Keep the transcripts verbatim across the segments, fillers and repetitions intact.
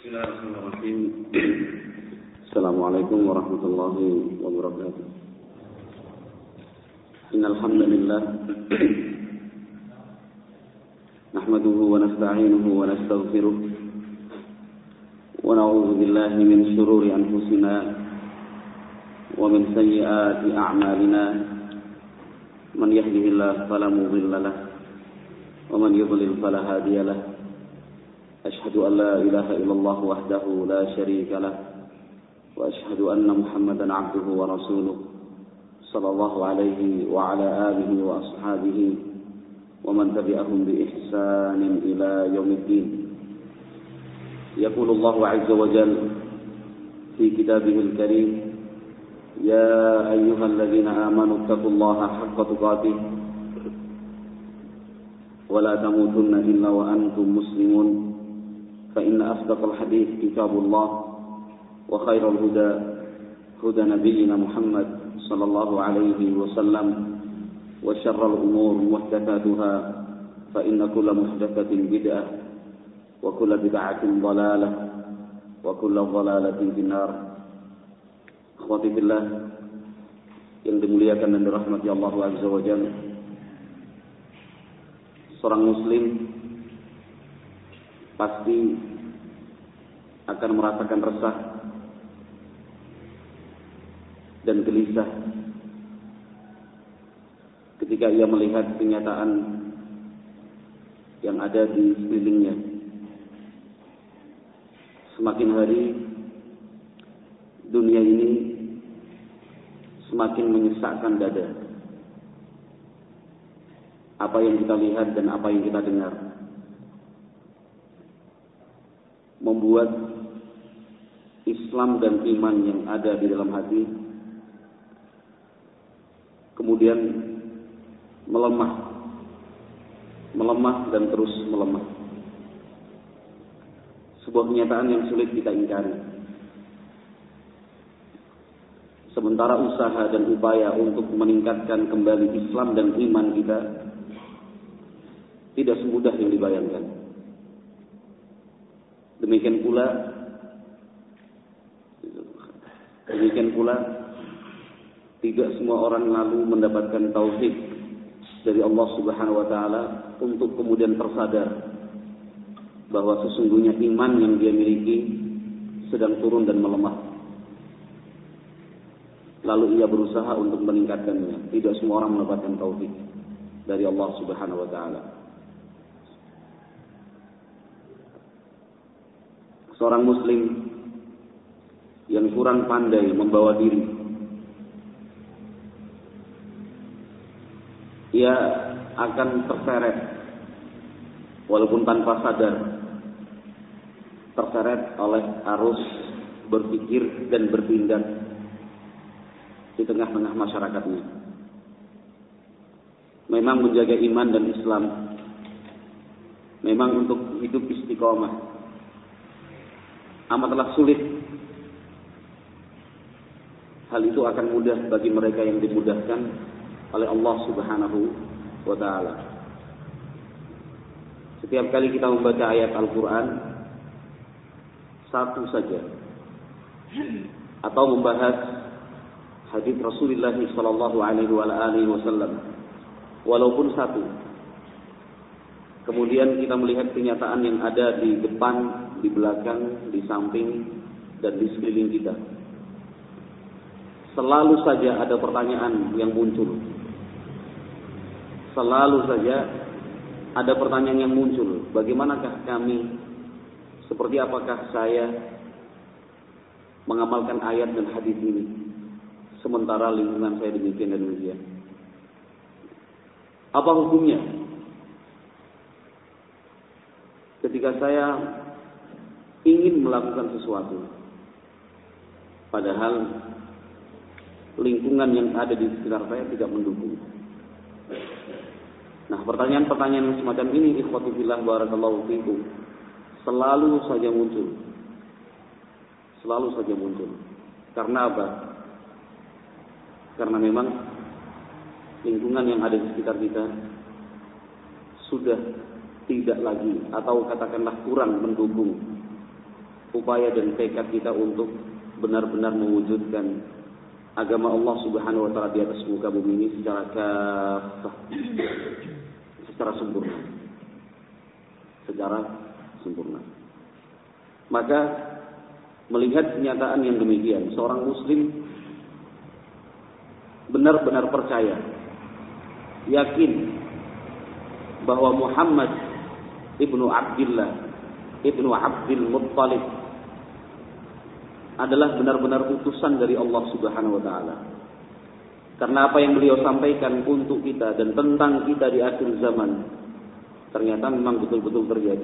Bismillahirrahmanirrahim. Assalamualaikum warahmatullahi wabarakatuh. Innal hamdalillah nahmaduhu wa nasta'inuhu wa nastaghfiruh wa na'udzu billahi min shururi anfusina wa min sayyiati a'malina. Man yahdihillahu fala mudilla lahu wa man yudlil fala hadiya lahu. أشهد أن لا إله إلا الله وحده لا شريك له وأشهد أن محمدا عبده ورسوله صلى الله عليه وعلى آله وأصحابه ومن تبعهم بإحسان إلى يوم الدين. يقول الله عز وجل في كتابه الكريم: يا أيها الذين آمنوا اتقوا الله حق تقاته ولا تموتن إلا وأنتم مسلمون. فإن أصدق الحديث كتاب الله وخير الهدى هدى نبينا محمد صلى الله عليه وسلم وشر الأمور محدثاتها فإن كل محدثة بدعة وكل بدعة ضلالة وكل ضلالة في النار. Akhwati billah yang dimuliakan dan dirahmati Allah Azza wa Jalla, seorang muslim pasti akan merasakan resah dan gelisah ketika ia melihat kenyataan yang ada di sekelilingnya. Semakin hari dunia ini semakin menyesakkan dada. Apa yang kita lihat dan apa yang kita dengar membuat Islam dan iman yang ada di dalam hati kemudian melemah, melemah dan terus melemah. Sebuah kenyataan yang sulit kita ingkari. Sementara usaha dan upaya untuk meningkatkan kembali Islam dan iman kita tidak semudah yang dibayangkan. Demikian pula Demikian pula tidak semua orang lalu mendapatkan tauhid dari Allah Subhanahu wa taala untuk kemudian tersadar bahwa sesungguhnya iman yang dia miliki sedang turun dan melemah. Lalu ia berusaha untuk meningkatkannya. Tidak semua orang mendapatkan tauhid dari Allah Subhanahu wa taala. Seorang muslim yang kurang pandai membawa diri, ia akan terseret walaupun tanpa sadar, terseret oleh arus berpikir dan bertindak di tengah-tengah masyarakatnya. Memang menjaga iman dan Islam, memang untuk hidup istiqomah amatlah sulit. Hal itu akan mudah bagi mereka yang dimudahkan oleh Allah Subhanahu wa taala. Setiap kali kita membaca ayat Al-Qur'an satu saja atau membahas hadis Rasulullah sallallahu alaihi wasallam walaupun satu, kemudian kita melihat kenyataan yang ada di depan, di belakang, di samping, dan di sekeliling kita, selalu saja ada pertanyaan yang muncul. Selalu saja ada pertanyaan yang muncul. Bagaimanakah kami? Seperti apakah saya mengamalkan ayat dan hadis ini sementara lingkungan saya demikian dan demikian? Apa hukumnya ketika saya ingin melakukan sesuatu padahal lingkungan yang ada di sekitar saya tidak mendukung? Nah, pertanyaan-pertanyaan semacam ini, ikhwati fillah barakallahu fikum, selalu saja muncul. Selalu saja muncul. Karena apa? Karena memang lingkungan yang ada di sekitar kita sudah tidak lagi atau katakanlah kurang mendukung upaya dan tekad kita untuk benar-benar mewujudkan agama Allah Subhanahu wa taala di atas muka bumi ini secara kafah, secara sempurna. Secara sempurna. Maka melihat kenyataan yang demikian, seorang muslim benar-benar percaya, yakin bahwa Muhammad ibnu Abdillah ibnu Abdul Muttalib adalah benar-benar utusan dari Allah Subhanahu wa taala. Karena apa yang beliau sampaikan untuk kita dan tentang kita di akhir zaman ternyata memang betul-betul terjadi.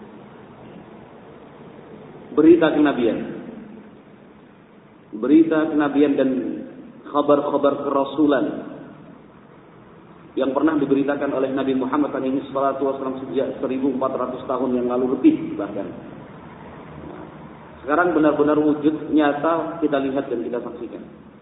Berita kenabian, berita kenabian dan kabar-kabar kerasulan yang pernah diberitakan oleh Nabi Muhammad alaihi salatu wasallam sejak seribu empat ratus tahun yang lalu lebih bahkan. Sekarang benar-benar wujud nyata kita lihat dan kita saksikan.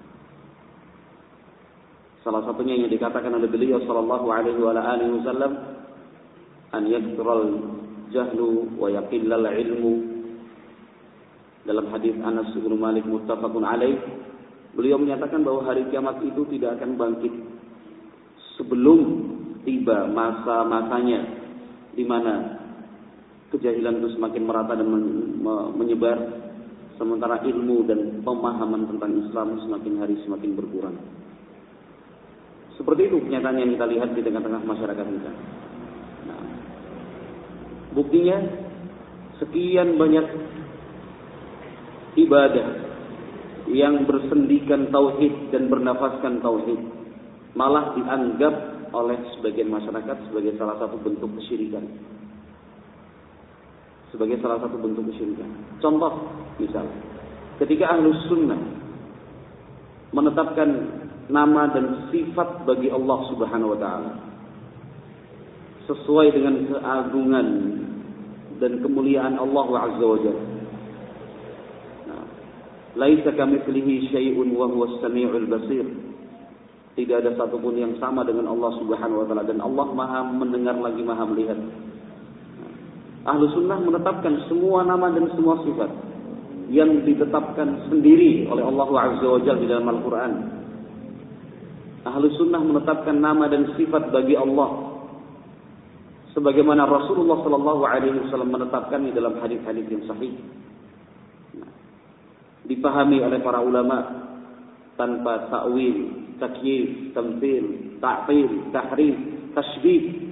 Salah satunya yang dikatakan oleh beliau sallallahu alaihi wa alihi wasallam, an yakthral jahlu wa yaqillal ilmu. Dalam hadis Anas bin Malik muttafaqun alaih, beliau menyatakan bahwa hari kiamat itu tidak akan bangkit sebelum tiba masa-masanya di mana kejahilan itu semakin merata dan menyebar, sementara ilmu dan pemahaman tentang Islam semakin hari semakin berkurang. Seperti itu kenyataan yang kita lihat di tengah-tengah masyarakat kita. Nah, buktinya sekian banyak ibadah yang bersendikan tauhid dan bernafaskan tauhid malah dianggap oleh sebagian masyarakat sebagai salah satu bentuk kesyirikan. Sebagai salah satu bentuk kesyirikan. Contoh, misal, ketika Ahlus Sunnah menetapkan nama dan sifat bagi Allah Subhanahu wa taala sesuai dengan keagungan dan kemuliaan Allah Azza wa Jalla. Laisa kamitslihi syai'un wa huwas samiul basir. Tidak ada satupun yang sama dengan Allah Subhanahu wa taala dan Allah Maha mendengar lagi Maha melihat. Ahlu sunnah menetapkan semua nama dan semua sifat yang ditetapkan sendiri oleh Allah Azza wa Jalla di dalam Al-Quran. Ahlu sunnah menetapkan nama dan sifat bagi Allah sebagaimana Rasulullah sallallahu alaihi wasallam menetapkannya dalam hadis-hadis yang sahih. Dipahami oleh para ulama tanpa ta'wil, takyif, tamthil, ta'til, tahrif, tasybih,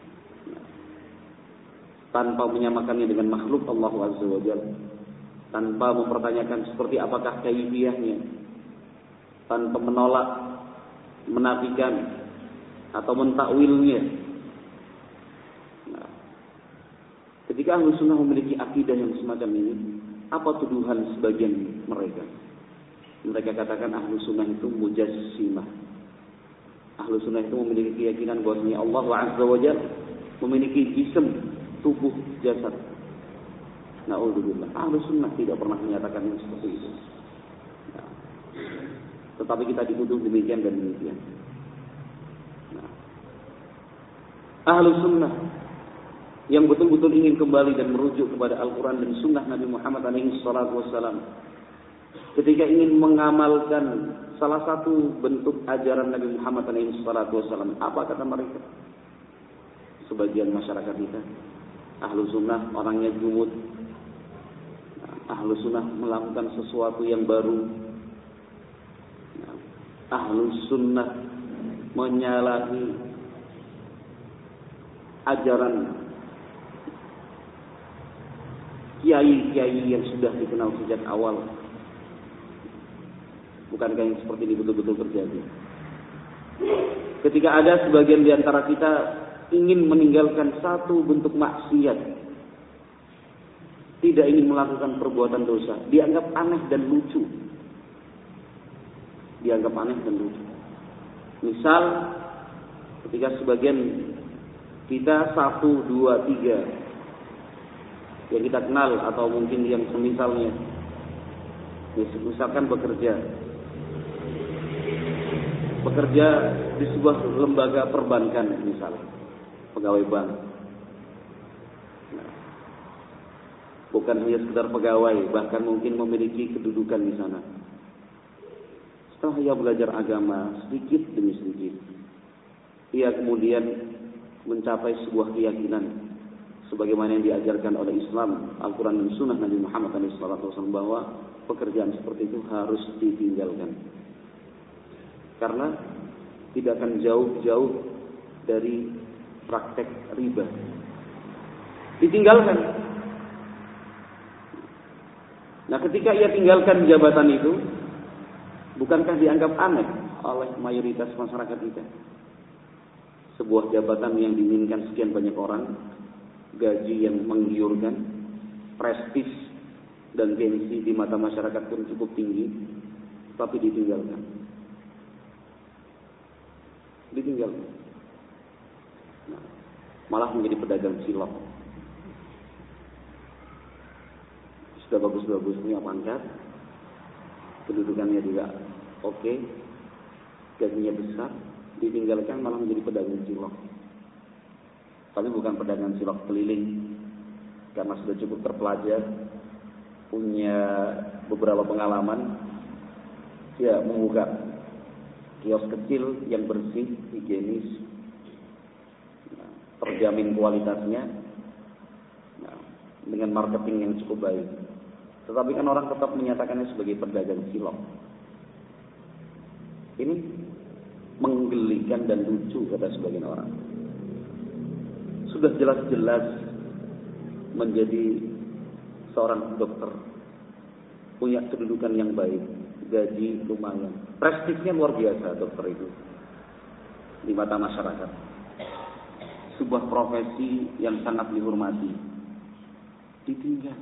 tanpa menyamakannya dengan makhluk Allah Azza wa Jalla, tanpa mempertanyakan seperti apakah kaifiyahnya, tanpa menolak, menafikan atau mentakwilnya. Nah, ketika Ahlus Sunnah memiliki akidah yang semacam ini, apa tuduhan sebagian mereka? Mereka katakan Ahlu Sunnah itu mujassimah. Ahlu Sunnah itu memiliki keyakinan bahwasanya Allah Azza wa Jalla memiliki jisim, tubuh, jasad. Na'udzubillah. Ahlu Sunnah tidak pernah menyatakan yang seperti itu. Nah, tetapi kita dituduh demikian dan demikian. Nah, Ahlu Sunnah yang betul-betul ingin kembali dan merujuk kepada Al-Quran dan Sunnah Nabi Muhammad alaihi salatu wassalam, ketika ingin mengamalkan salah satu bentuk ajaran Nabi Muhammad alaihi salatu wassalam, apa kata mereka? Sebagian masyarakat kita, Ahlu Sunnah orangnya jumud, Ahlu Sunnah melakukan sesuatu yang baru, Ahlu Sunnah menyalahi ajaran kiai-kiai yang sudah dikenal sejak awal. Bukankah yang seperti ini betul-betul terjadi? Ketika ada sebagian di antara kita ingin meninggalkan satu bentuk maksiat, tidak ingin melakukan perbuatan dosa, dianggap aneh dan lucu. Dianggap aneh dan lucu. Misal, ketika sebagian kita satu, dua, tiga yang kita kenal atau mungkin yang semisalnya, misalkan bekerja bekerja di sebuah lembaga perbankan, misalnya pegawai bank. Nah, bukan hanya sekedar pegawai, bahkan mungkin memiliki kedudukan di sana. Setelah ia belajar agama sedikit demi sedikit, ia kemudian mencapai sebuah keyakinan sebagaimana yang diajarkan oleh Islam, Al-Quran dan Sunnah Nabi Muhammad shallallahu alaihi wasallam, bahwa pekerjaan seperti itu harus ditinggalkan. Karena tidak akan jauh-jauh dari praktek riba. Ditinggalkan. Nah, ketika ia tinggalkan jabatan itu, bukankah dianggap aneh oleh mayoritas masyarakat kita? Sebuah jabatan yang diinginkan sekian banyak orang, gaji yang menggiurkan, prestis dan gengsi di mata masyarakat pun cukup tinggi, tapi ditinggalkan. Ditinggalkan. Nah, malah menjadi pedagang cilok. Sudah bagus-bagus punya pangkat, kedudukannya juga oke, gajinya besar, ditinggalkan malah menjadi pedagang cilok. Tapi bukan pedagang cilok keliling, karena sudah cukup terpelajar, punya beberapa pengalaman, ya membuka kios kecil yang bersih, higienis, nah, terjamin kualitasnya, nah, dengan marketing yang cukup baik. Tetapi kan orang tetap menyatakannya sebagai pedagang cilok. Ini menggelikan dan lucu kata sebagian orang. Sudah jelas-jelas menjadi seorang dokter, punya kedudukan yang baik, gaji lumayan, prestisnya luar biasa dokter itu di mata masyarakat. Sebuah profesi yang sangat dihormati, ditinggal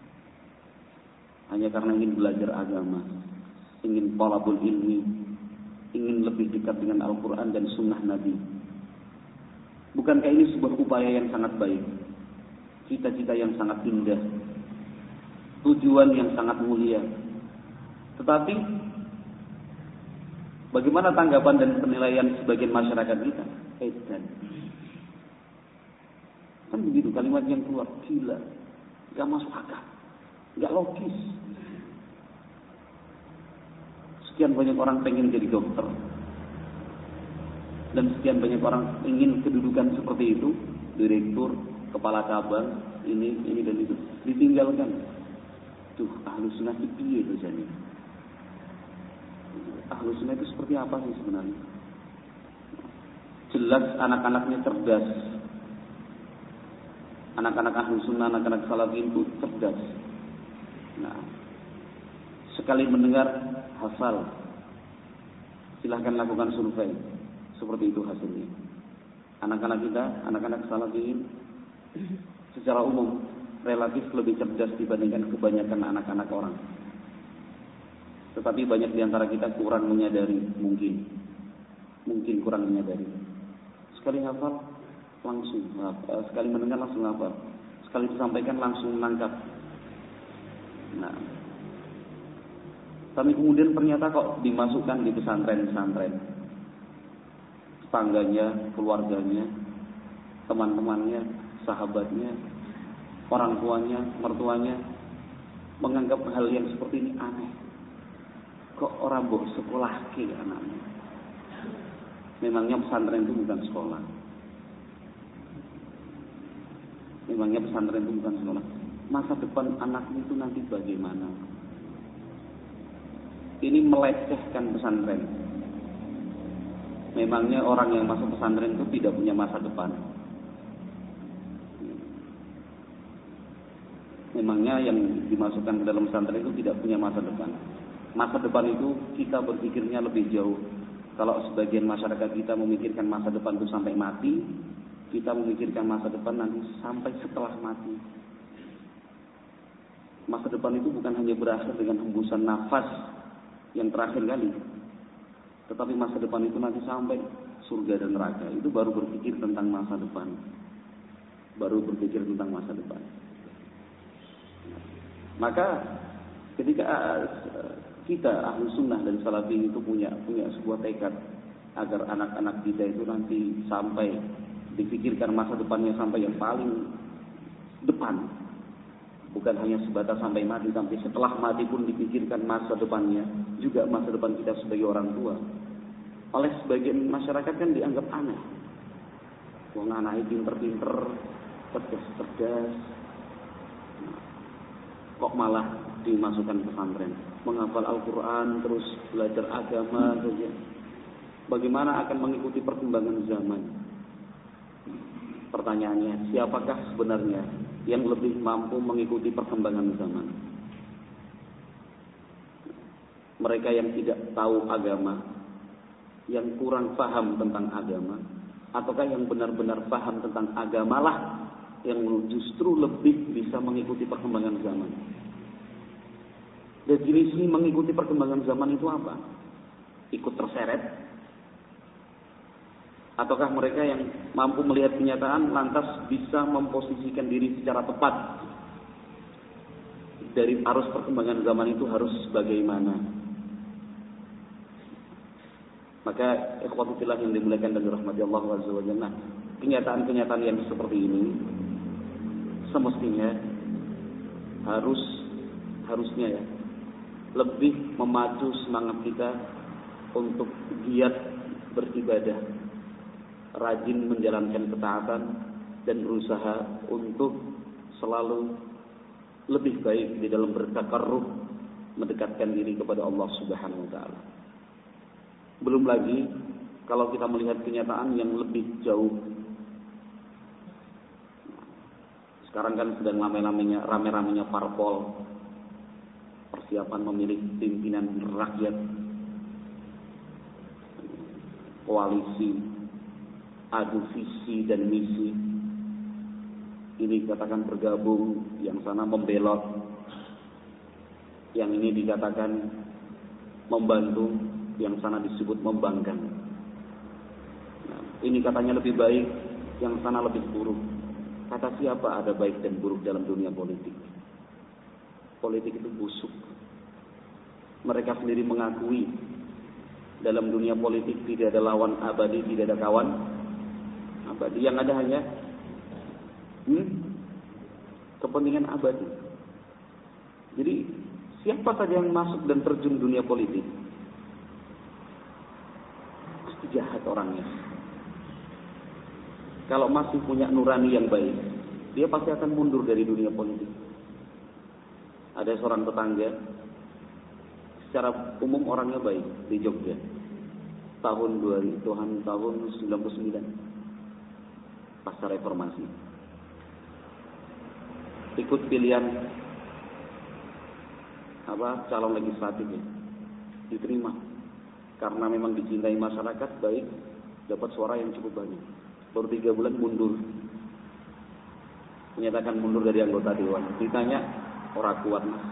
hanya karena ingin belajar agama, ingin thalabul ilmi, ingin lebih dekat dengan Al-Quran dan Sunnah Nabi. Bukankah ini sebuah upaya yang sangat baik, cita-cita yang sangat indah, tujuan yang sangat mulia? Tetapi bagaimana tanggapan dan penilaian sebagian masyarakat kita? Edan. Kan begitu kalimat yang keluar, gila, gak masuk akal, gak logis. Sekian banyak orang pengen jadi dokter, dan sekian banyak orang ingin kedudukan seperti itu, direktur, kepala cabang, ini, ini dan itu, ditinggalkan. Tuh, ahlu sunnah itu piye itu jadi. Ahlu sunnah itu seperti apa sih sebenarnya? Jelas anak-anaknya cerdas. Anak-anak ahlu sunnah, anak-anak salafi itu cerdas. Nah, sekali mendengar hafal. Silahkan lakukan survei. Seperti itu hasilnya. Anak-anak kita, anak-anak salafiyin secara umum relatif lebih cerdas dibandingkan kebanyakan anak-anak orang. Tetapi banyak di antara kita kurang menyadari, mungkin mungkin kurang menyadari. Sekali hafal langsung, sekali mendengar langsung hafal, sekali disampaikan langsung menangkap. Nah, tapi kemudian ternyata kok dimasukkan di pesantren-pesantren, tetangganya, keluarganya, teman-temannya, sahabatnya, orang tuanya, mertuanya menganggap hal yang seperti ini aneh. Kok orang boh sekolah ke anaknya? Memangnya pesantren itu bukan sekolah. Memangnya pesantren itu bukan sekolah. Masa depan anaknya itu nanti bagaimana? Ini melecehkan pesantren. Memangnya orang yang masuk pesantren itu tidak punya masa depan. Memangnya yang dimasukkan ke dalam pesantren itu tidak punya masa depan. Masa depan itu kita berpikirnya lebih jauh. Kalau sebagian masyarakat kita memikirkan masa depan itu sampai mati, kita memikirkan masa depan nanti sampai setelah mati. Masa depan itu bukan hanya berakhir dengan hembusan nafas yang terakhir kali, tetapi masa depan itu nanti sampai surga dan neraka. Itu baru berpikir tentang masa depan. Baru berpikir tentang masa depan. Maka ketika kita ahlu sunnah dan salafi itu punya punya sebuah tekad agar anak-anak kita itu nanti sampai dipikirkan masa depannya sampai yang paling depan, Bukan hanya sebatas sampai mati, tapi setelah mati pun dipikirkan masa depannya, juga masa depan kita sebagai orang tua. Oleh sebagian masyarakat kan dianggap aneh. Wong anaknya pinter-pinter, cerdas-cerdas, kok malah dimasukkan pesantren, menghafal Al-Quran, terus belajar agama saja. Bagaimana akan mengikuti perkembangan zaman? Pertanyaannya, siapakah sebenarnya yang lebih mampu mengikuti perkembangan zaman? Mereka yang tidak tahu agama, yang kurang paham tentang agama, ataukah yang benar-benar paham tentang agamalah yang justru lebih bisa mengikuti perkembangan zaman? Definisi mengikuti perkembangan zaman itu apa? Ikut terseret? Ataukah mereka yang mampu melihat kenyataan lantas bisa memposisikan diri secara tepat dari arus perkembangan zaman itu harus bagaimana? Maka ikhwati fillah yang dimuliakan dan dirahmati Allah azza wa jalla, kenyataan-kenyataan yang seperti ini semestinya harus harusnya ya lebih memacu semangat kita untuk giat beribadah, rajin menjalankan ketaatan dan berusaha untuk selalu lebih baik di dalam bertakarrub, mendekatkan diri kepada Allah Subhanahu wa taala. Belum lagi kalau kita melihat kenyataan yang lebih jauh. Sekarang kan sedang rame-ramenya rame-ramenya parpol, persiapan memilih pimpinan rakyat, koalisi, adu visi dan misi. Ini dikatakan bergabung, yang sana membelot, yang ini dikatakan membantu, yang sana disebut membangkang. Nah, ini katanya lebih baik, yang sana lebih buruk. Kata siapa ada baik dan buruk dalam dunia politik? Politik itu busuk. Mereka sendiri mengakui dalam dunia politik tidak ada lawan abadi, tidak ada kawan abadi. Yang ada hanya hmm, kepentingan abadi. Jadi siapa saja yang masuk dan terjun dunia politik pasti jahat orangnya. Kalau masih punya nurani yang baik, dia pasti akan mundur dari dunia politik. Ada seorang tetangga, secara umum orangnya baik di Jogja. Tahun dua ribu, Tuhan tahun sembilan puluh sembilan, pasca reformasi. Ikut pilihan apa calon legislatif ya, diterima karena memang dicintai masyarakat, baik, dapat suara yang cukup banyak. Baru tiga bulan mundur, menyatakan mundur dari anggota dewan. Ditanya, orang kuat mas.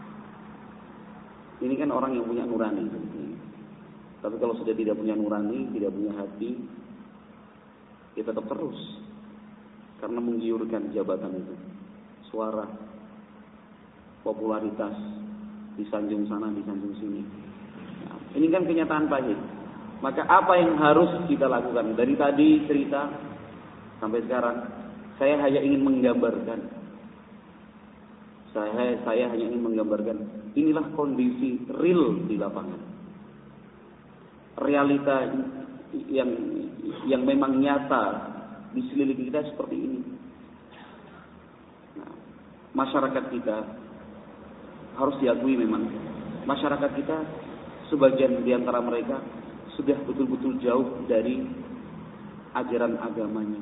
Ini kan orang yang punya nurani. Tapi kalau sudah tidak punya nurani, tidak punya hati, ya tetap terus. Karena menggiurkan jabatan itu. Suara, popularitas, disanjung sana, disanjung sini. Nah, ini kan kenyataan pahit. Maka apa yang harus kita lakukan? Dari tadi cerita sampai sekarang, saya hanya ingin menggambarkan. Saya, saya hanya ingin menggambarkan. Inilah kondisi real di lapangan. Realita yang yang memang nyata di sekeliling kita seperti ini. Nah, masyarakat kita harus diakui memang. Masyarakat kita sebagian di antara mereka sudah betul-betul jauh dari ajaran agamanya.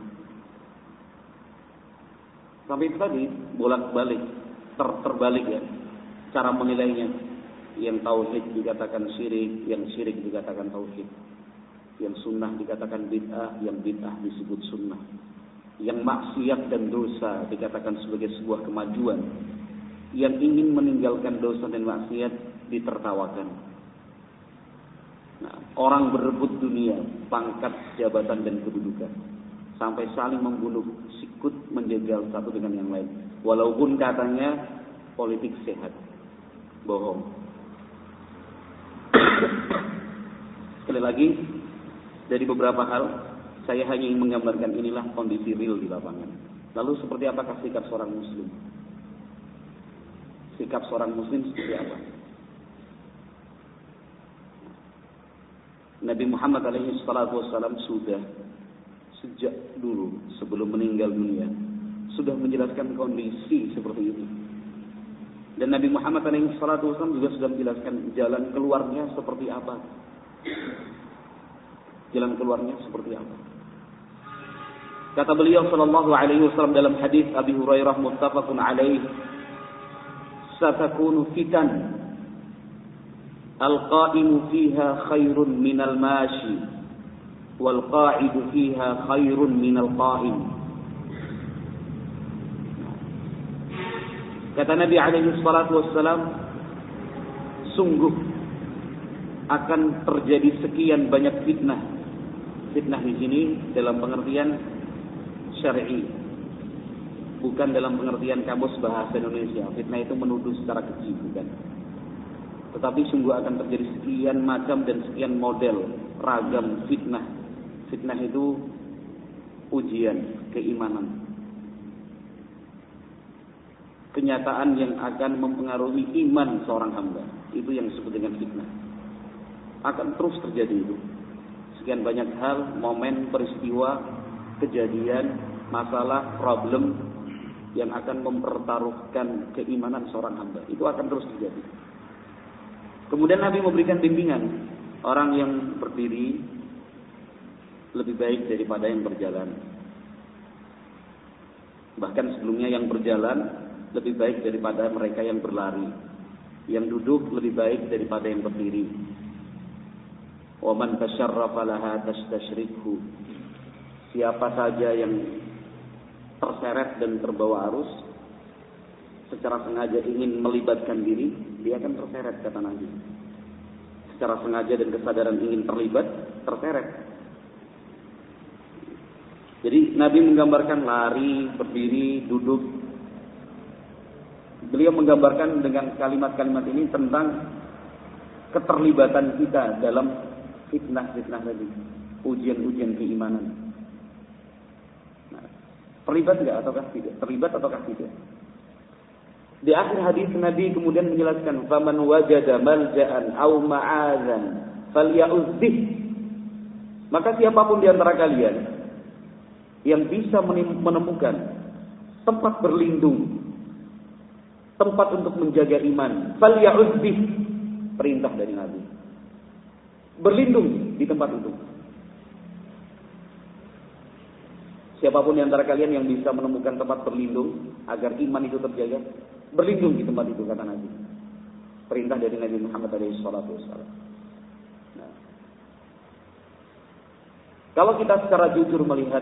Sampai itu tadi bolak-balik, ter terbalik ya, cara menilainya. Yang tauhid dikatakan syirik, yang syirik dikatakan tauhid. Yang sunnah dikatakan bid'ah, yang bid'ah disebut sunnah. Yang maksiat dan dosa dikatakan sebagai sebuah kemajuan. Yang ingin meninggalkan dosa dan maksiat ditertawakan. Nah, orang berebut dunia, pangkat, jabatan dan kedudukan, sampai saling membunuh, sikut menjegal satu dengan yang lain. Walaupun katanya politik sehat, bohong. Sekali lagi, dari beberapa hal, saya hanya ingin menggambarkan inilah kondisi real di lapangan. Lalu seperti apakah sikap seorang muslim? sikap seorang muslim seperti apa. Nabi Muhammad alaihi salatu wassalam sudah sejak dulu sebelum meninggal dunia sudah menjelaskan kondisi seperti itu. Dan Nabi Muhammad alaihi salatu wassalam juga sudah menjelaskan jalan keluarnya seperti apa. Jalan keluarnya seperti apa. Kata beliau sallallahu alaihi wasallam dalam hadis Abi Hurairah muttafaqun alaihi, "Satakunu fitan al-qa'imu fiha khairun minal mashi wal qa'idu fiha khairun minal qa'im." Kata Nabi alaihi salatu wassalam, sungguh akan terjadi sekian banyak fitnah. Fitnah di sini dalam pengertian syar'i, bukan dalam pengertian kamus bahasa Indonesia. Fitnah itu menuduh secara keji, bukan. Tetapi sungguh akan terjadi sekian macam dan sekian model ragam fitnah. Fitnah itu ujian keimanan, kenyataan yang akan mempengaruhi iman seorang hamba. Itu yang disebut dengan fitnah. Akan terus terjadi itu. Sekian banyak hal, momen, peristiwa, kejadian, masalah, problem yang akan mempertaruhkan keimanan seorang hamba. Itu akan terus terjadi. Kemudian Nabi memberikan bimbingan, orang yang berdiri lebih baik daripada yang berjalan. Bahkan sebelumnya yang berjalan lebih baik daripada mereka yang berlari. Yang duduk lebih baik daripada yang berdiri. Wa man tasharrafa laha tastashrikhu. Siapa saja yang terseret dan terbawa arus secara sengaja ingin melibatkan diri, dia akan terseret, kata Nabi. Secara sengaja dan kesadaran ingin terlibat, terseret. Jadi Nabi menggambarkan lari, berdiri, duduk. Beliau menggambarkan dengan kalimat-kalimat ini tentang keterlibatan kita dalam fitnah-fitnah tadi, ujian-ujian keimanan. Nah, terlibat enggak ataukah tidak? Terlibat ataukah tidak? Di akhir hadis Nabi kemudian menjelaskan, "Faman wajada malja'an aw ma'adzan falya'uzzih." Maka siapapun di antara kalian yang bisa menemukan tempat berlindung, tempat untuk menjaga iman, falya'uzzih, perintah dari Nabi. Berlindung di tempat itu. Siapapun di antara kalian yang bisa menemukan tempat berlindung agar iman itu terjaga, berlindung di tempat itu, kata Nabi. Perintah dari Nabi Muhammad shallallahu alaihi wasallam. Nah, kalau kita secara jujur melihat,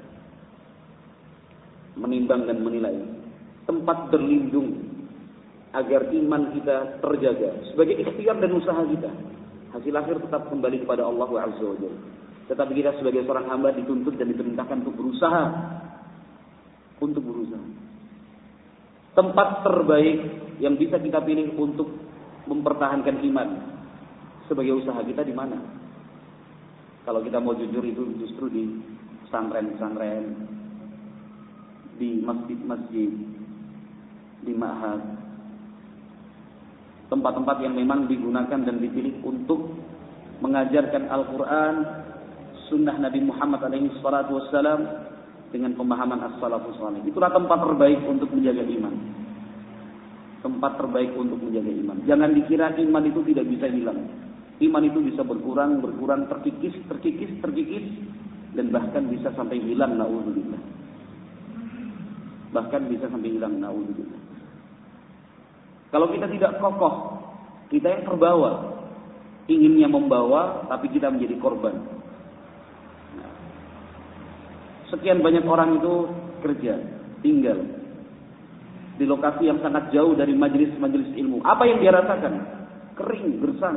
menimbang dan menilai tempat berlindung agar iman kita terjaga sebagai ikhtiar dan usaha kita, hasil akhir tetap kembali kepada Allah Azza wa Jalla. Tetapi kita sebagai seorang hamba dituntut dan diperintahkan untuk berusaha, untuk berusaha. Tempat terbaik yang bisa kita pilih untuk mempertahankan iman sebagai usaha kita di mana? Kalau kita mau jujur, itu justru di pesantren-pesantren, di masjid-masjid, di ma'had. Tempat-tempat yang memang digunakan dan dipilih untuk mengajarkan Al-Quran, sunnah Nabi Muhammad alaihi salatu wassalam dengan pemahaman as-salafus salih. Itulah tempat terbaik untuk menjaga iman. Tempat terbaik untuk menjaga iman. Jangan dikira iman itu tidak bisa hilang. Iman itu bisa berkurang, berkurang, terkikis, terkikis, terkikis, dan bahkan bisa sampai hilang, na'udzubillah. Bahkan bisa sampai hilang, na'udzubillah. Kalau kita tidak kokoh, kita yang terbawa, inginnya membawa, tapi kita menjadi korban. Nah, sekian banyak orang itu kerja, tinggal di lokasi yang sangat jauh dari majelis-majelis ilmu. Apa yang dia rasakan? Kering, gersang.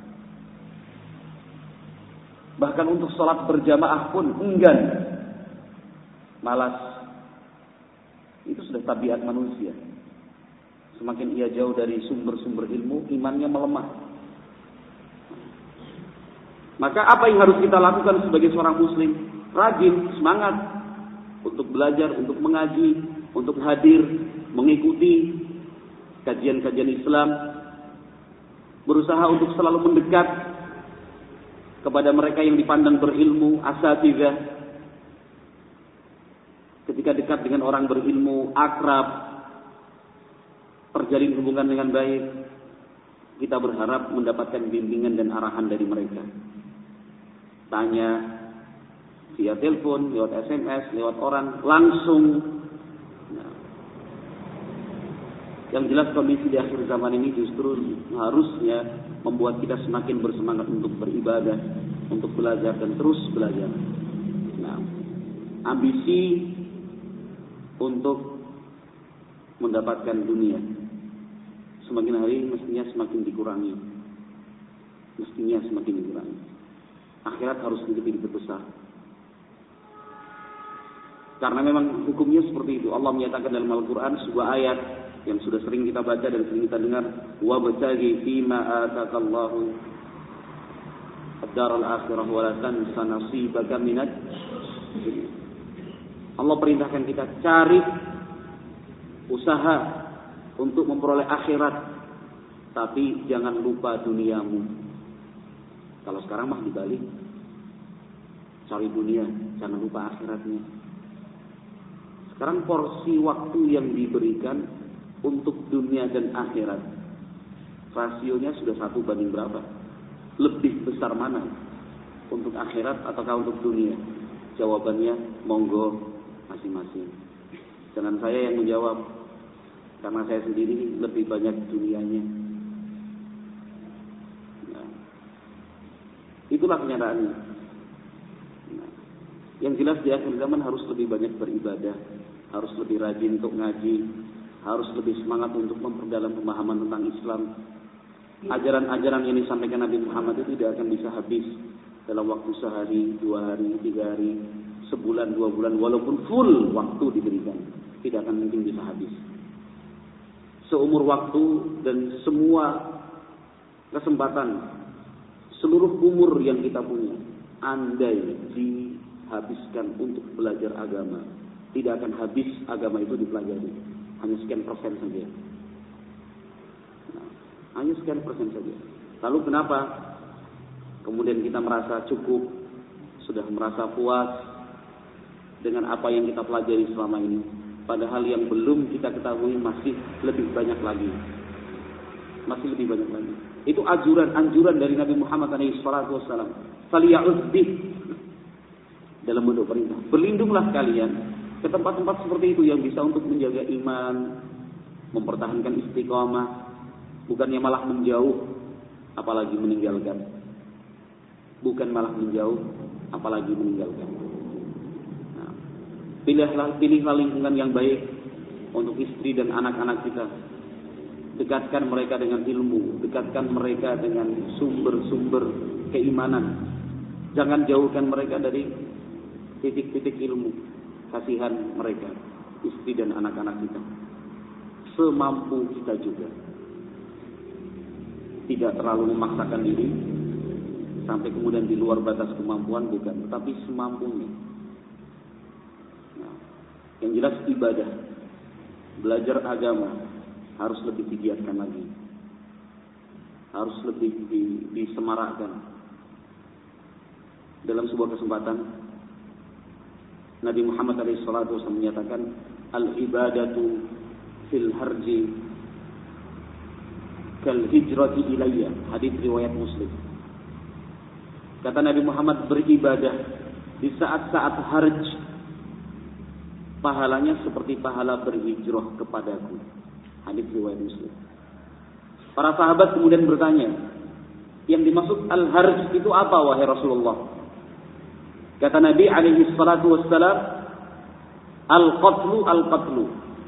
Bahkan untuk sholat berjamaah pun enggan, malas. Itu sudah tabiat manusia. Semakin ia jauh dari sumber-sumber ilmu, imannya melemah. Maka apa yang harus kita lakukan sebagai seorang muslim? Rajin, semangat untuk belajar, untuk mengaji, untuk hadir, mengikuti kajian-kajian Islam, berusaha untuk selalu mendekat kepada mereka yang dipandang berilmu, asatidzah. Ketika dekat dengan orang berilmu, akrab, terjalin hubungan dengan baik, kita berharap mendapatkan bimbingan dan arahan dari mereka. Tanya via telepon, lewat S M S, lewat orang, langsung. Nah, yang jelas kondisi di akhir zaman ini justru harusnya membuat kita semakin bersemangat untuk beribadah, untuk belajar dan terus belajar. Nah, ambisi untuk mendapatkan dunia semakin hari mestinya semakin dikurangi, mestinya semakin dikurangi. Akhirat harus lebih diperbesar. Karena memang hukumnya seperti itu. Allah menyatakan dalam Al-Quran sebuah ayat yang sudah sering kita baca dan sering kita dengar, wabtaghi fima atakallahu ad-daral akhirah wa la tansa nasibaka minad. Allah perintahkan kita cari usaha untuk memperoleh akhirat, tapi jangan lupa duniamu. Kalau sekarang mah dibalik, cari dunia, jangan lupa akhiratnya. Sekarang porsi waktu yang diberikan untuk dunia dan akhirat, rasionya sudah satu banding berapa? Lebih besar mana? Untuk akhirat ataukah untuk dunia? Jawabannya monggo masing-masing. Jangan saya yang menjawab, karena saya sendiri lebih banyak dunianya. Nah, itulah kenyataannya. Nah, yang jelas di akhir zaman harus lebih banyak beribadah, harus lebih rajin untuk ngaji, harus lebih semangat untuk memperdalam pemahaman tentang Islam. Ajaran-ajaran yang disampaikan Nabi Muhammad itu tidak akan bisa habis dalam waktu sehari, dua hari, tiga hari, sebulan, dua bulan, walaupun full waktu diberikan, tidak akan mungkin bisa habis. Seumur waktu dan semua kesempatan, seluruh umur yang kita punya, andai dihabiskan untuk belajar agama, tidak akan habis agama itu dipelajari. Hanya sekian persen saja. Nah, hanya sekian persen saja. Lalu kenapa kemudian kita merasa cukup, sudah merasa puas dengan apa yang kita pelajari selama ini? Padahal yang belum kita ketahui masih lebih banyak lagi. Masih lebih banyak lagi. Itu anjuran anjuran dari Nabi Muhammad shallallahu alaihi wasallam. Faliya'udz bih, dalam bentuk perintah. Berlindunglah kalian ke tempat-tempat seperti itu yang bisa untuk menjaga iman, mempertahankan istiqamah, bukannya malah menjauh, apalagi meninggalkan. Bukan malah menjauh, apalagi meninggalkan. Nah, pilihlah, pilihlah lingkungan yang baik untuk istri dan anak-anak kita. Dekatkan mereka dengan ilmu, dekatkan mereka dengan sumber-sumber keimanan. Jangan jauhkan mereka dari titik-titik ilmu. Kasihan mereka, istri dan anak-anak kita, semampu kita juga. Tidak terlalu memaksakan diri sampai kemudian di luar batas kemampuan, bukan, tetapi semampunya. Nah, yang jelas ibadah, belajar agama harus lebih digiatkan lagi, harus lebih disemarakkan. Dalam sebuah kesempatan Nabi Muhammad shallallahu alaihi wasallam menyatakan, al-ibadatu fil harji kal hijrati ilayya. Hadis riwayat Muslim. Kata Nabi Muhammad, beribadah di saat-saat harj pahalanya seperti pahala berhijrah kepadaku. Hadis riwayat Muslim. Para sahabat kemudian bertanya, yang dimaksud al-harj itu apa wahai Rasulullah? Kata Nabi alaihi salatu wassalam, al-qatlu al-qatlu.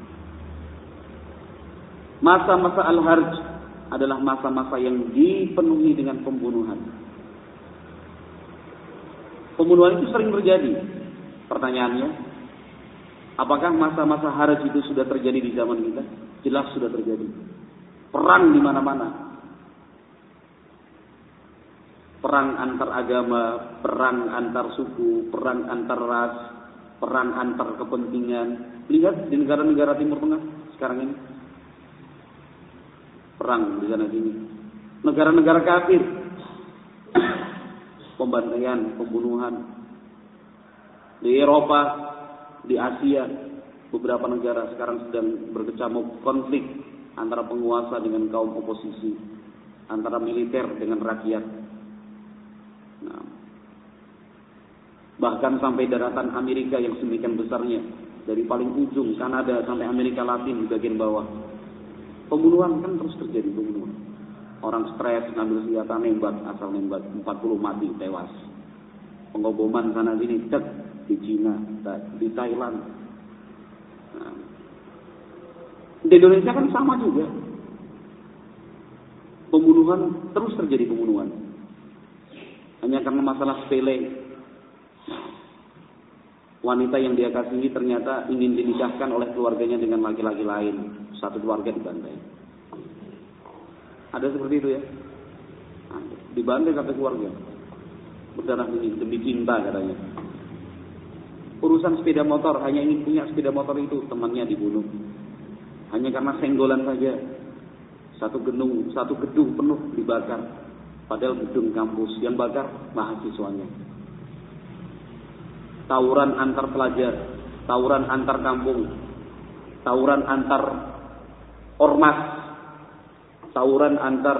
Masa-masa al-harj adalah masa-masa yang dipenuhi dengan pembunuhan. Pembunuhan itu sering terjadi. Pertanyaannya, apakah masa-masa harj itu sudah terjadi di zaman kita? Jelas sudah terjadi. Perang di mana-mana. Perang antar agama, perang antar suku, perang antar ras, perang antar kepentingan. Lihat di negara-negara Timur Tengah sekarang ini. perang di sana sini. Negara-negara kafir, pembantaian, pembunuhan di Eropa, di Asia, beberapa negara sekarang sedang berkecamuk konflik antara penguasa dengan kaum oposisi, antara militer dengan rakyat. Nah, bahkan sampai daratan Amerika yang sedemikian besarnya, dari paling ujung Kanada sampai Amerika Latin di bagian bawah, pembunuhan kan terus terjadi pembunuhan. Orang stres, ngambil senjata, nembak, asal nembak, empat puluh mati, tewas. Pengoboman sana sini, cek di Cina, di Thailand. Nah, di Indonesia kan sama juga. Pembunuhan, terus terjadi pembunuhan. Hanya karena masalah sepele. Wanita yang dia kasihi ternyata ingin dinikahkan oleh keluarganya dengan laki-laki lain. Satu keluarga dibantai. Ada seperti itu ya? Dibantai satu keluarga. Berdarah ini demi cinta katanya. Urusan sepeda motor, hanya ingin punya sepeda motor itu, temannya dibunuh. Hanya karena senggolan saja. Satu gedung, satu gedung penuh dibakar. Padahal gedung kampus yang bakar mahasiswanya. Tawuran antar pelajar, tawuran antar kampung, tawuran antar ormas, tawuran antar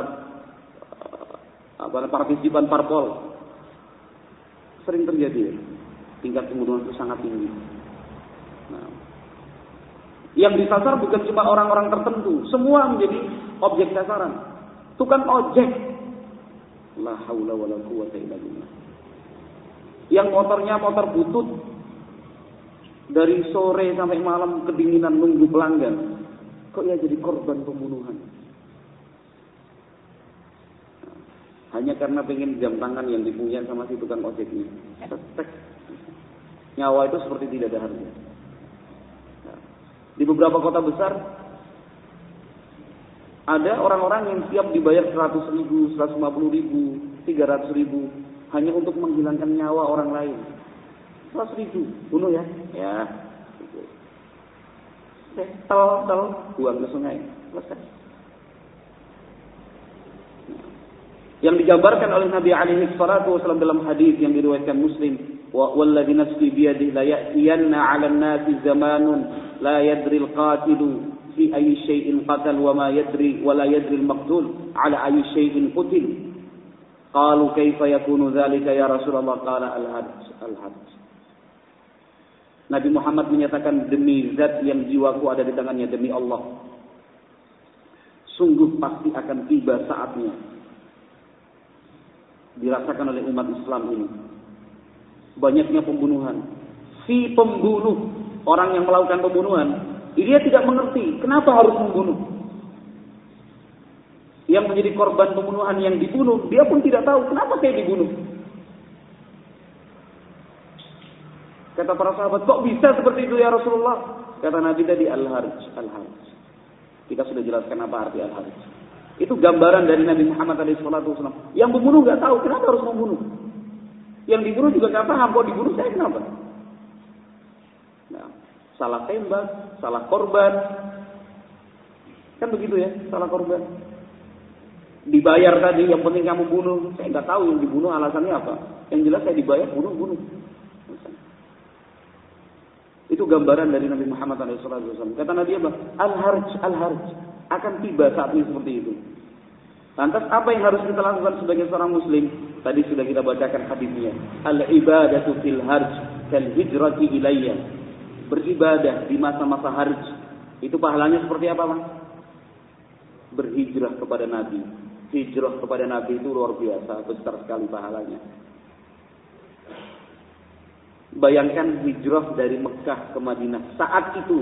apa, partisipan parpol. Sering terjadi. Tingkat pembunuhan itu sangat tinggi. Nah, yang disasar bukan cuma orang-orang tertentu, semua menjadi objek sasaran. Tukang ojek. La haula wala quwwata illa billah. Yang motornya motor butut, dari sore sampai malam kedinginan nunggu pelanggan, kok ya jadi korban pembunuhan? Hanya karena pengen jam tangan yang dipunya sama si tukang ojek ini. Nyawa itu seperti tidak ada harga. Di beberapa kota besar ada orang-orang yang siap dibayar seratus ribu, seratus lima puluh ribu, tiga ratus ribu hanya untuk menghilangkan nyawa orang lain. Seratus ribu, bunuh ya? Ya. Tel, tel, buang ke sungai. Selesai. Yang digambarkan oleh Nabi alaihi salatu wasallam dalam hadis yang diriwayatkan Muslim, wa walladzi nafsi biyadihi la ya'tiyanna 'alan nasi zamanun la yadri al-qatilu fi ayyi shay'in qatal wa ma yadri wa la yadri al-maqtul 'ala ayyi shay'in qutil. Qalu kaifa yakunu dzalika ya Rasulullah? Qala al-hajj al-hajj. Nabi Muhammad menyatakan, demi zat yang jiwaku ada di tangannya, demi Allah, sungguh pasti akan tiba saatnya dirasakan oleh umat Islam ini banyaknya pembunuhan. Si pembunuh, orang yang melakukan pembunuhan, dia tidak mengerti kenapa harus membunuh. Yang menjadi korban pembunuhan yang dibunuh, dia pun tidak tahu kenapa saya dibunuh. Kata para sahabat, kok bisa seperti itu ya Rasulullah? Kata Nabi tadi, al-harj, al-harj. Kita sudah jelaskan apa arti al-harj. Itu gambaran dari Nabi Muhammad shallallahu alaihi wasallam. Yang membunuh nggak tahu kenapa harus membunuh. Yang dibunuh juga nggak paham, kok dibunuh saya kenapa? Nah, salah tembak, salah korban, kan begitu ya, salah korban. Dibayar tadi, yang penting kamu bunuh. Saya nggak tahu yang dibunuh alasannya apa. Yang jelas saya dibayar, bunuh, bunuh. Itu gambaran dari Nabi Muhammad shallallahu alaihi wasallam. Kata Nabi apa? Al-harj, al-harj. Akan tiba saatnya seperti itu. Lantas apa yang harus kita lakukan sebagai seorang muslim? Tadi sudah kita bacakan hadisnya. Al-ibadatu fil harj kal hijrati ilayya. Beribadah di masa-masa harj. Itu pahalanya seperti apa, Bang? Berhijrah kepada Nabi. Hijrah kepada Nabi itu luar biasa, besar sekali pahalanya. Bayangkan hijrah dari Mekah ke Madinah saat itu,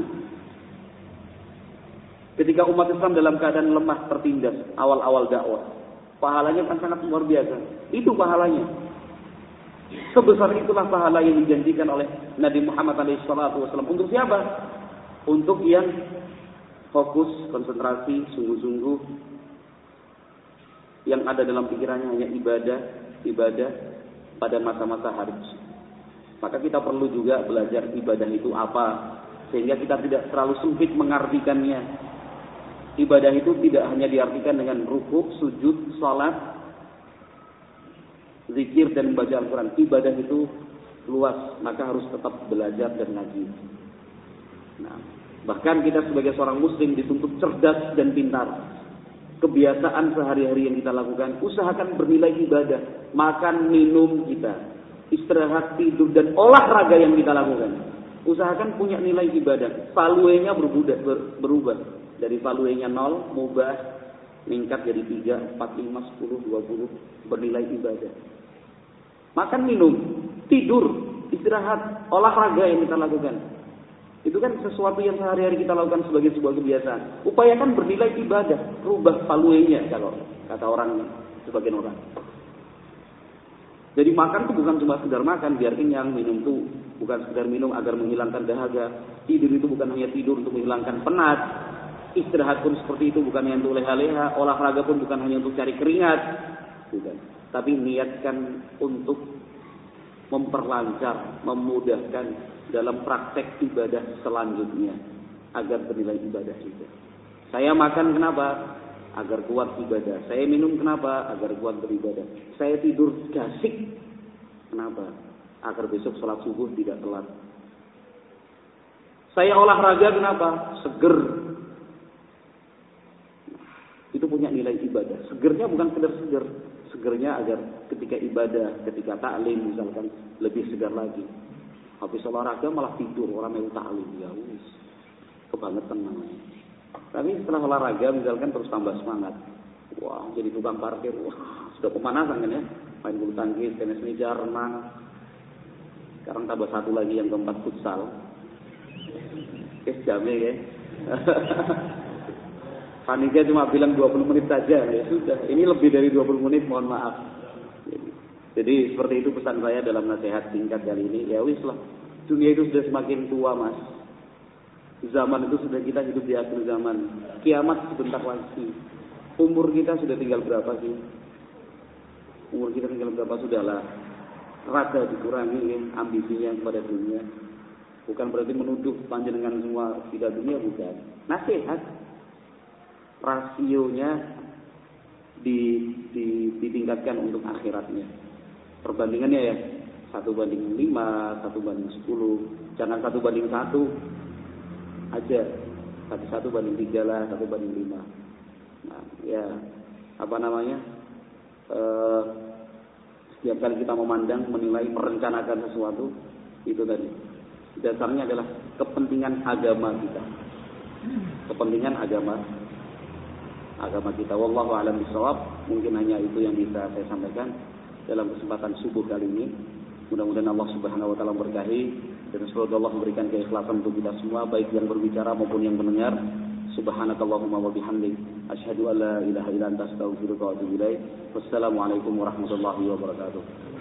ketika umat Islam dalam keadaan lemah tertindas, awal-awal dakwah, pahalanya kan sangat luar biasa. Itu pahalanya. Sebesar itulah pahala yang dijanjikan oleh Nabi Muhammad shallallahu alaihi wasallam. Untuk siapa? Untuk yang fokus, konsentrasi, sungguh-sungguh, yang ada dalam pikirannya hanya ibadah, ibadah pada masa-masa harj. Maka kita perlu juga belajar ibadah itu apa, sehingga kita tidak terlalu sempit mengartikannya. ibadah itu tidak hanya diartikan dengan rukuk, sujud, salat, zikir dan membaca Al-Quran. Ibadah itu luas, maka harus tetap belajar dan ngaji. Nah, bahkan kita sebagai seorang muslim dituntut cerdas dan pintar. Kebiasaan sehari-hari yang kita lakukan, usahakan bernilai ibadah. Makan, minum kita, istirahat, tidur, dan olahraga yang kita lakukan, usahakan punya nilai ibadah. Valuenya berubah, berubah. Dari valuenya nol, mubah, meningkat jadi tiga, empat, lima, sepuluh, dua puluh, bernilai ibadah. Makan, minum, tidur, istirahat, olahraga yang kita lakukan, itu kan sesuatu yang sehari-hari kita lakukan sebagai sebuah kebiasaan. Upayakan bernilai ibadah, rubah valuenya kalau kata orang, sebagian orang. Jadi makan itu bukan cuma sekedar makan biar kenyang, minum itu bukan sekedar minum agar menghilangkan dahaga, tidur itu bukan hanya tidur untuk menghilangkan penat, istirahat pun seperti itu bukan hanya untuk leha-leha, olahraga pun bukan hanya untuk cari keringat, bukan. Tapi niatkan untuk memperlancar, memudahkan dalam praktek ibadah selanjutnya agar bernilai ibadah juga. Saya makan kenapa? Agar kuat ibadah. Saya minum kenapa? Agar kuat beribadah. Saya tidur gasik kenapa? Agar besok sholat subuh tidak telat. Saya olahraga kenapa? Seger. Itu punya nilai ibadah. Segernya bukan sekedar seger. Segernya agar ketika ibadah, ketika taklim misalkan lebih segar lagi. Habis olahraga malah tidur, orang mau taklim, ya wis, kebangetan namanya. Tapi setelah olahraga misalkan terus tambah semangat. Wah, jadi tukang parkir, wah, sudah pemanasan kan ya. Main bulu tangkis, tenis meja, renang. Sekarang tambah satu lagi yang keempat, futsal. Kes jamnya ya. Panitia cuma bilang dua puluh menit saja, ya sudah. Ini lebih dari dua puluh menit, mohon maaf. Jadi, jadi seperti itu pesan saya dalam nasihat singkat kali ini. Ya wis lah, dunia itu sudah semakin tua mas. Zaman itu sudah kita hidup di akhir zaman. Kiamat sebentar lagi. Umur kita sudah tinggal berapa sih? Umur kita tinggal berapa? Sudahlah. Rada dikurangi ambisinya kepada dunia. Bukan berarti menuduh panjenengan semua tidak dunia, bukan. Nasihat. Rasionya di, di, ditingkatkan untuk akhiratnya. Perbandingannya ya satu banding lima, satu banding sepuluh, jangan satu banding satu aja, satu satu banding tiga lah, satu banding lima. Nah, ya apa namanya? E, setiap kali kita memandang, menilai, merencanakan sesuatu, itu tadi dasarnya adalah kepentingan agama kita, kepentingan agama. agama kita. Wallahu a'lam bishawab. Mungkin hanya itu yang bisa saya sampaikan dalam kesempatan subuh kali ini. Mudah-mudahan Allah Subhanahu wa taala berkahi dan semoga Allah memberikan keikhlasan untuk kita semua, baik yang berbicara maupun yang mendengar. Subhanakallahumma wa bihamdik asyhadu an la ilaha illa anta astaghfiruka wa atubu ilaik. Wassalamualaikum warahmatullahi wabarakatuh.